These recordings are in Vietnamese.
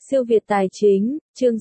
Siêu Việt Tài Chính, chương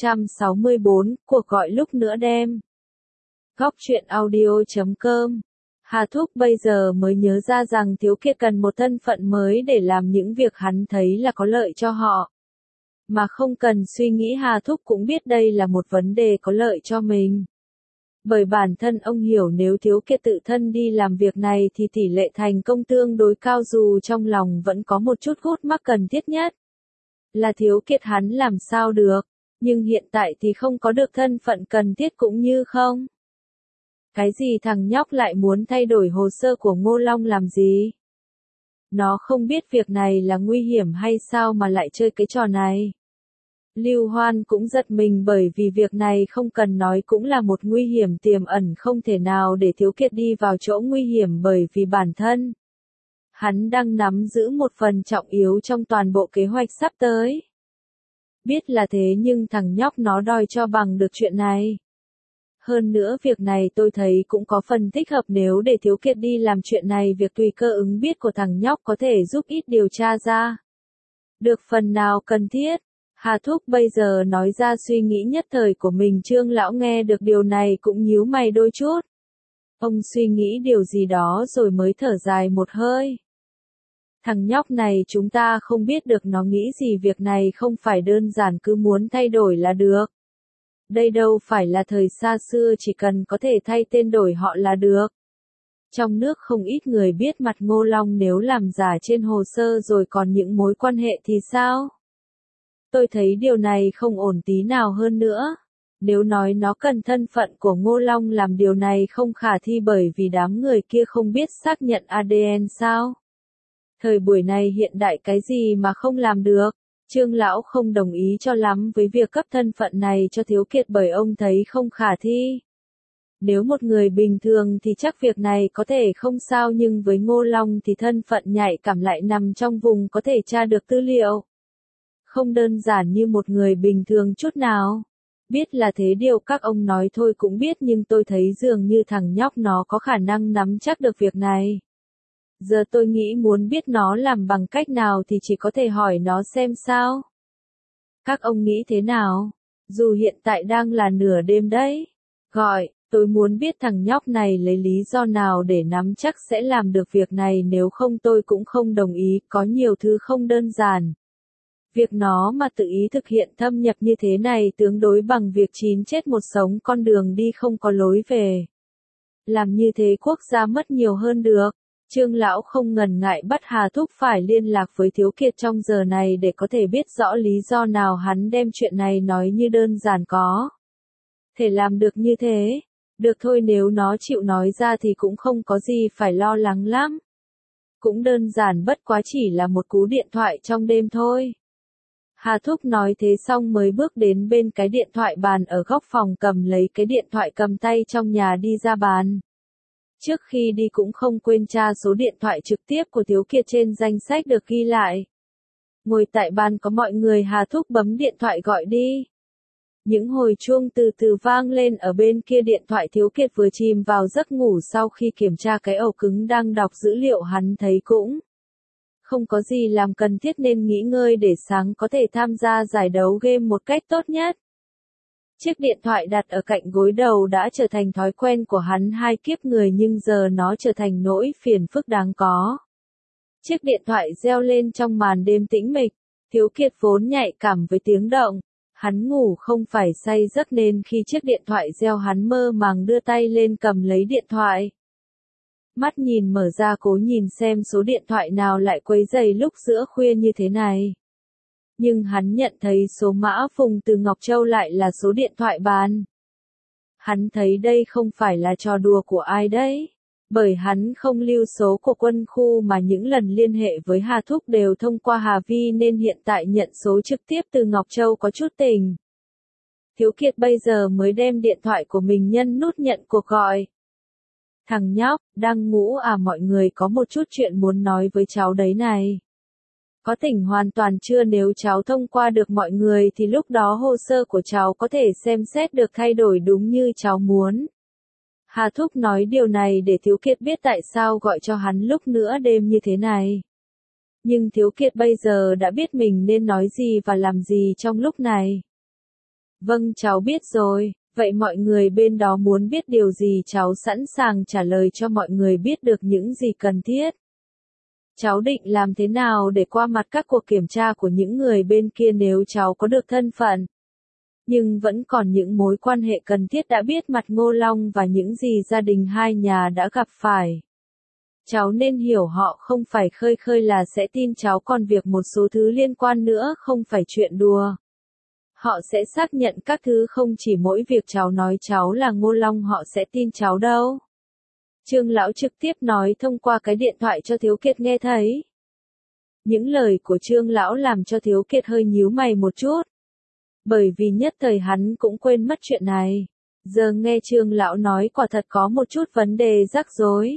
664, cuộc gọi lúc nửa đêm. Góc truyện audio.com. Hà Thúc bây giờ mới nhớ ra rằng Thiếu Kiệt cần một thân phận mới để làm những việc hắn thấy là có lợi cho họ. Mà không cần suy nghĩ, Hà Thúc cũng biết đây là một vấn đề có lợi cho mình. Bởi bản thân ông hiểu nếu Thiếu Kiệt tự thân đi làm việc này thì tỷ lệ thành công tương đối cao, dù trong lòng vẫn có một chút gút mắc cần thiết nhất là Thiếu Kiệt hắn làm sao được, nhưng hiện tại thì không có được thân phận cần thiết cũng như không. Cái gì thằng nhóc lại muốn thay đổi hồ sơ của Ngô Long làm gì? Nó không biết việc này là nguy hiểm hay sao mà lại chơi cái trò này? Lưu Hoan cũng giật mình bởi vì việc này không cần nói cũng là một nguy hiểm tiềm ẩn, không thể nào để Thiếu Kiệt đi vào chỗ nguy hiểm bởi vì bản thân hắn đang nắm giữ một phần trọng yếu trong toàn bộ kế hoạch sắp tới. Biết là thế nhưng thằng nhóc nó đòi cho bằng được chuyện này. Hơn nữa việc này tôi thấy cũng có phần thích hợp, nếu để Thiếu Kiệt đi làm chuyện này, việc tùy cơ ứng biết của thằng nhóc có thể giúp ít điều tra ra được phần nào cần thiết. Hà Thúc bây giờ nói ra suy nghĩ nhất thời của mình. Trương lão nghe được điều này cũng nhíu mày đôi chút. Ông suy nghĩ điều gì đó rồi mới thở dài một hơi. Thằng nhóc này chúng ta không biết được nó nghĩ gì, việc này không phải đơn giản cứ muốn thay đổi là được. Đây đâu phải là thời xa xưa chỉ cần có thể thay tên đổi họ là được. Trong nước không ít người biết mặt Ngô Long, nếu làm giả trên hồ sơ rồi còn những mối quan hệ thì sao? Tôi thấy điều này không ổn tí nào. Hơn nữa, nếu nói nó cần thân phận của Ngô Long làm điều này không khả thi, bởi vì đám người kia không biết xác nhận ADN sao? Thời buổi này hiện đại cái gì mà không làm được? Trương lão không đồng ý cho lắm với việc cấp thân phận này cho Thiếu Kiệt bởi ông thấy không khả thi. Nếu một người bình thường thì chắc việc này có thể không sao, nhưng với Ngô Long thì thân phận nhạy cảm lại nằm trong vùng có thể tra được tư liệu. Không đơn giản như một người bình thường chút nào. Biết là thế, điều các ông nói thôi cũng biết, nhưng tôi thấy dường như thằng nhóc nó có khả năng nắm chắc được việc này. Giờ tôi nghĩ muốn biết nó làm bằng cách nào thì chỉ có thể hỏi nó xem sao. Các ông nghĩ thế nào? Dù hiện tại đang là nửa đêm đấy. Gọi, tôi muốn biết thằng nhóc này lấy lý do nào để nắm chắc sẽ làm được việc này, nếu không tôi cũng không đồng ý, có nhiều thứ không đơn giản. Việc nó mà tự ý thực hiện thâm nhập như thế này tương đối bằng việc 9 chết một sống, con đường đi không có lối về. Làm như thế quốc gia mất nhiều hơn được. Trương lão không ngần ngại bắt Hà Thúc phải liên lạc với Thiếu Kiệt trong giờ này để có thể biết rõ lý do nào hắn đem chuyện này nói như đơn giản có thể làm được như thế. Được thôi, nếu nó chịu nói ra thì cũng không có gì phải lo lắng lắm. Cũng đơn giản, bất quá chỉ là một cú điện thoại trong đêm thôi. Hà Thúc nói thế xong mới bước đến bên cái điện thoại bàn ở góc phòng, cầm lấy cái điện thoại cầm tay trong nhà đi ra bàn. Trước khi đi cũng không quên tra số điện thoại trực tiếp của Thiếu Kiệt trên danh sách được ghi lại. Ngồi tại bàn có mọi người, Hà Thúc bấm điện thoại gọi đi. Những hồi chuông từ từ vang lên ở bên kia điện thoại. Thiếu Kiệt vừa chìm vào giấc ngủ, sau khi kiểm tra cái ổ cứng đang đọc dữ liệu, hắn thấy cũng không có gì làm cần thiết nên nghỉ ngơi để sáng có thể tham gia giải đấu game một cách tốt nhất. Chiếc điện thoại đặt ở cạnh gối đầu đã trở thành thói quen của hắn hai kiếp người, nhưng giờ nó trở thành nỗi phiền phức đáng có. Chiếc điện thoại reo lên trong màn đêm tĩnh mịch. Thiếu Kiệt vốn nhạy cảm với tiếng động. Hắn ngủ không phải say giấc nên khi chiếc điện thoại reo hắn mơ màng đưa tay lên cầm lấy điện thoại. Mắt nhìn mở ra cố nhìn xem số điện thoại nào lại quấy rầy lúc giữa khuya như thế này. Nhưng hắn nhận thấy số mã Phùng từ Ngọc Châu lại là số điện thoại bàn. Hắn thấy đây không phải là trò đùa của ai đấy. Bởi hắn không lưu số của quân khu mà những lần liên hệ với Hà Thúc đều thông qua Hà Vi, nên hiện tại nhận số trực tiếp từ Ngọc Châu có chút tỉnh. Thiếu Kiệt bây giờ mới đem điện thoại của mình nhấn nút nhận cuộc gọi. Thằng nhóc, đang ngủ à? Mọi người có một chút chuyện muốn nói với cháu đấy này. Có tỉnh hoàn toàn chưa? Nếu cháu thông qua được mọi người thì lúc đó hồ sơ của cháu có thể xem xét được thay đổi đúng như cháu muốn. Hà Thúc nói điều này để Thiếu Kiệt biết tại sao gọi cho hắn lúc nửa đêm như thế này. Nhưng Thiếu Kiệt bây giờ đã biết mình nên nói gì và làm gì trong lúc này. Vâng, cháu biết rồi, vậy mọi người bên đó muốn biết điều gì cháu sẵn sàng trả lời cho mọi người biết được những gì cần thiết. Cháu định làm thế nào để qua mặt các cuộc kiểm tra của những người bên kia nếu cháu có được thân phận? Nhưng vẫn còn những mối quan hệ cần thiết đã biết mặt Ngô Long và những gì gia đình hai nhà đã gặp phải. Cháu nên hiểu họ không phải khơi khơi là sẽ tin cháu, còn việc một số thứ liên quan nữa không phải chuyện đùa. Họ sẽ xác nhận các thứ, không chỉ mỗi việc cháu nói cháu là Ngô Long họ sẽ tin cháu đâu. Trương lão trực tiếp nói thông qua cái điện thoại cho Thiếu Kiệt nghe thấy. Những lời của Trương lão làm cho Thiếu Kiệt hơi nhíu mày một chút. Bởi vì nhất thời hắn cũng quên mất chuyện này. Giờ nghe Trương lão nói quả thật có một chút vấn đề rắc rối.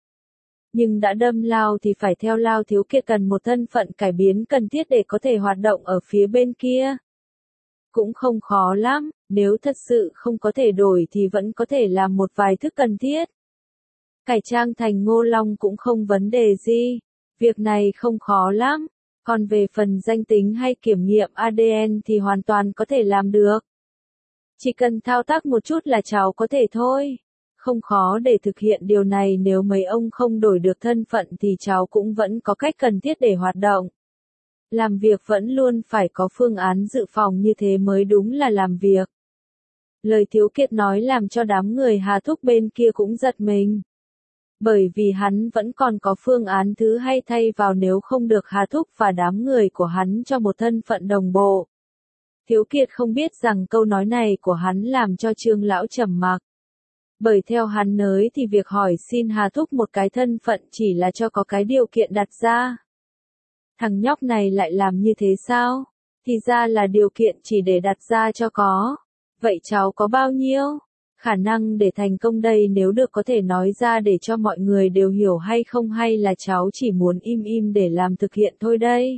Nhưng đã đâm lao thì phải theo lao, Thiếu Kiệt cần một thân phận cải biến cần thiết để có thể hoạt động ở phía bên kia. Cũng không khó lắm, nếu thật sự không có thể đổi thì vẫn có thể làm một vài thứ cần thiết. Cải trang thành Ngô Long cũng không vấn đề gì, việc này không khó lắm, còn về phần danh tính hay kiểm nghiệm ADN thì hoàn toàn có thể làm được. Chỉ cần thao tác một chút là cháu có thể thôi, không khó để thực hiện điều này, nếu mấy ông không đổi được thân phận thì cháu cũng vẫn có cách cần thiết để hoạt động. Làm việc vẫn luôn phải có phương án dự phòng, như thế mới đúng là làm việc. Lời Thiếu Kiệt nói làm cho đám người Hà Thúc bên kia cũng giật mình. Bởi vì hắn vẫn còn có phương án thứ hay thay vào nếu không được Hà Thúc và đám người của hắn cho một thân phận đồng bộ. Thiếu Kiệt không biết rằng câu nói này của hắn làm cho Trương lão trầm mặc. Bởi theo hắn nới thì việc hỏi xin Hà Thúc một cái thân phận chỉ là cho có cái điều kiện đặt ra. Thằng nhóc này lại làm như thế sao? Thì ra là điều kiện chỉ để đặt ra cho có. Vậy cháu có bao nhiêu khả năng để thành công đây, nếu được có thể nói ra để cho mọi người đều hiểu hay không, hay là cháu chỉ muốn im im để làm thực hiện thôi đây?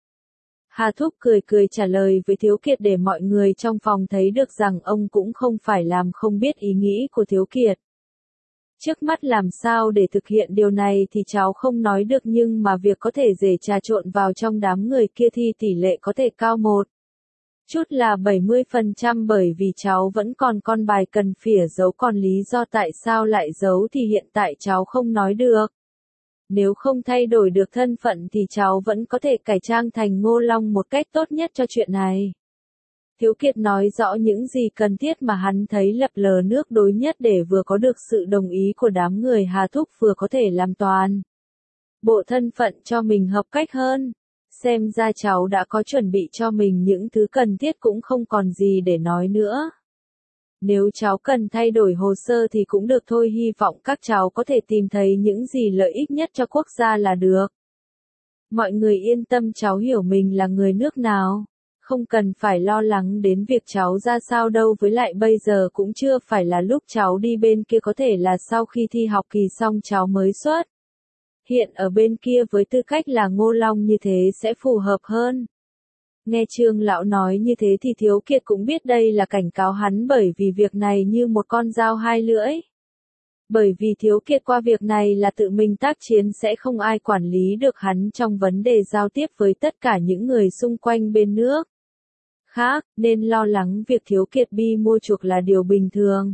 Hà Thúc cười cười trả lời với Thiếu Kiệt để mọi người trong phòng thấy được rằng ông cũng không phải làm không biết ý nghĩ của Thiếu Kiệt. Trước mắt làm sao để thực hiện điều này thì cháu không nói được, nhưng mà việc có thể dễ trà trộn vào trong đám người kia thì tỷ lệ có thể cao một chút là 70%, bởi vì cháu vẫn còn con bài cần phỉa giấu, còn lý do tại sao lại giấu thì hiện tại cháu không nói được. Nếu không thay đổi được thân phận thì cháu vẫn có thể cải trang thành Ngô Long một cách tốt nhất cho chuyện này. Thiếu Kiệt nói rõ những gì cần thiết mà hắn thấy lập lờ nước đối nhất để vừa có được sự đồng ý của đám người Hà Thúc, vừa có thể làm toàn bộ thân phận cho mình hợp cách hơn. Xem ra cháu đã có chuẩn bị cho mình những thứ cần thiết, cũng không còn gì để nói nữa. Nếu cháu cần thay đổi hồ sơ thì cũng được thôi, hy vọng các cháu có thể tìm thấy những gì lợi ích nhất cho quốc gia là được. Mọi người yên tâm, cháu hiểu mình là người nước nào. Không cần phải lo lắng đến việc cháu ra sao đâu, với lại bây giờ cũng chưa phải là lúc cháu đi bên kia, có thể là sau khi thi học kỳ xong cháu mới xuất hiện ở bên kia với tư cách là Ngô Long, như thế sẽ phù hợp hơn. Nghe Trương lão nói như thế thì Thiếu Kiệt cũng biết đây là cảnh cáo hắn, bởi vì việc này như một con dao hai lưỡi. Bởi vì Thiếu Kiệt qua việc này là tự mình tác chiến, sẽ không ai quản lý được hắn trong vấn đề giao tiếp với tất cả những người xung quanh bên nước khác, nên lo lắng việc Thiếu Kiệt bi mua chuộc là điều bình thường.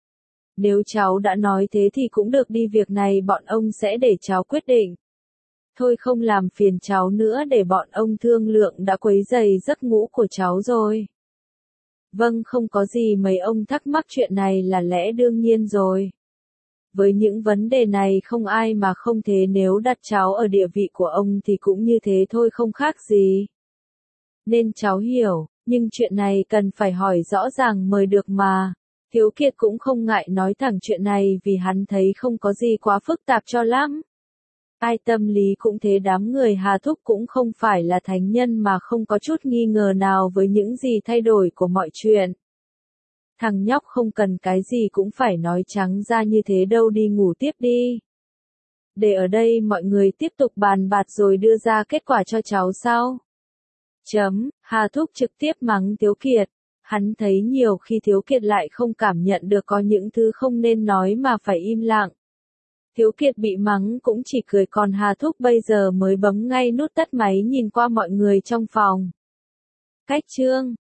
Nếu cháu đã nói thế thì cũng được đi, việc này bọn ông sẽ để cháu quyết định. Thôi không làm phiền cháu nữa, để bọn ông thương lượng, đã quấy rầy giấc ngủ của cháu rồi. Vâng, không có gì, mấy ông thắc mắc chuyện này là lẽ đương nhiên rồi. Với những vấn đề này không ai mà không thế, nếu đặt cháu ở địa vị của ông thì cũng như thế thôi, không khác gì. Nên cháu hiểu, nhưng chuyện này cần phải hỏi rõ ràng mới được mà. Thiếu Kiệt cũng không ngại nói thẳng chuyện này vì hắn thấy không có gì quá phức tạp cho lắm. Ai tâm lý cũng thế, đám người Hà Thúc cũng không phải là thánh nhân mà không có chút nghi ngờ nào với những gì thay đổi của mọi chuyện. Thằng nhóc không cần cái gì cũng phải nói trắng ra như thế đâu, đi ngủ tiếp đi. Để ở đây mọi người tiếp tục bàn bạc rồi đưa ra kết quả cho cháu sau. Hà Thúc trực tiếp mắng Thiếu Kiệt. Hắn thấy nhiều khi Thiếu Kiệt lại không cảm nhận được có những thứ không nên nói mà phải im lặng. Thiếu Kiệt bị mắng cũng chỉ cười, còn Hà Thúc bây giờ mới bấm ngay nút tắt máy nhìn qua mọi người trong phòng. Cách chương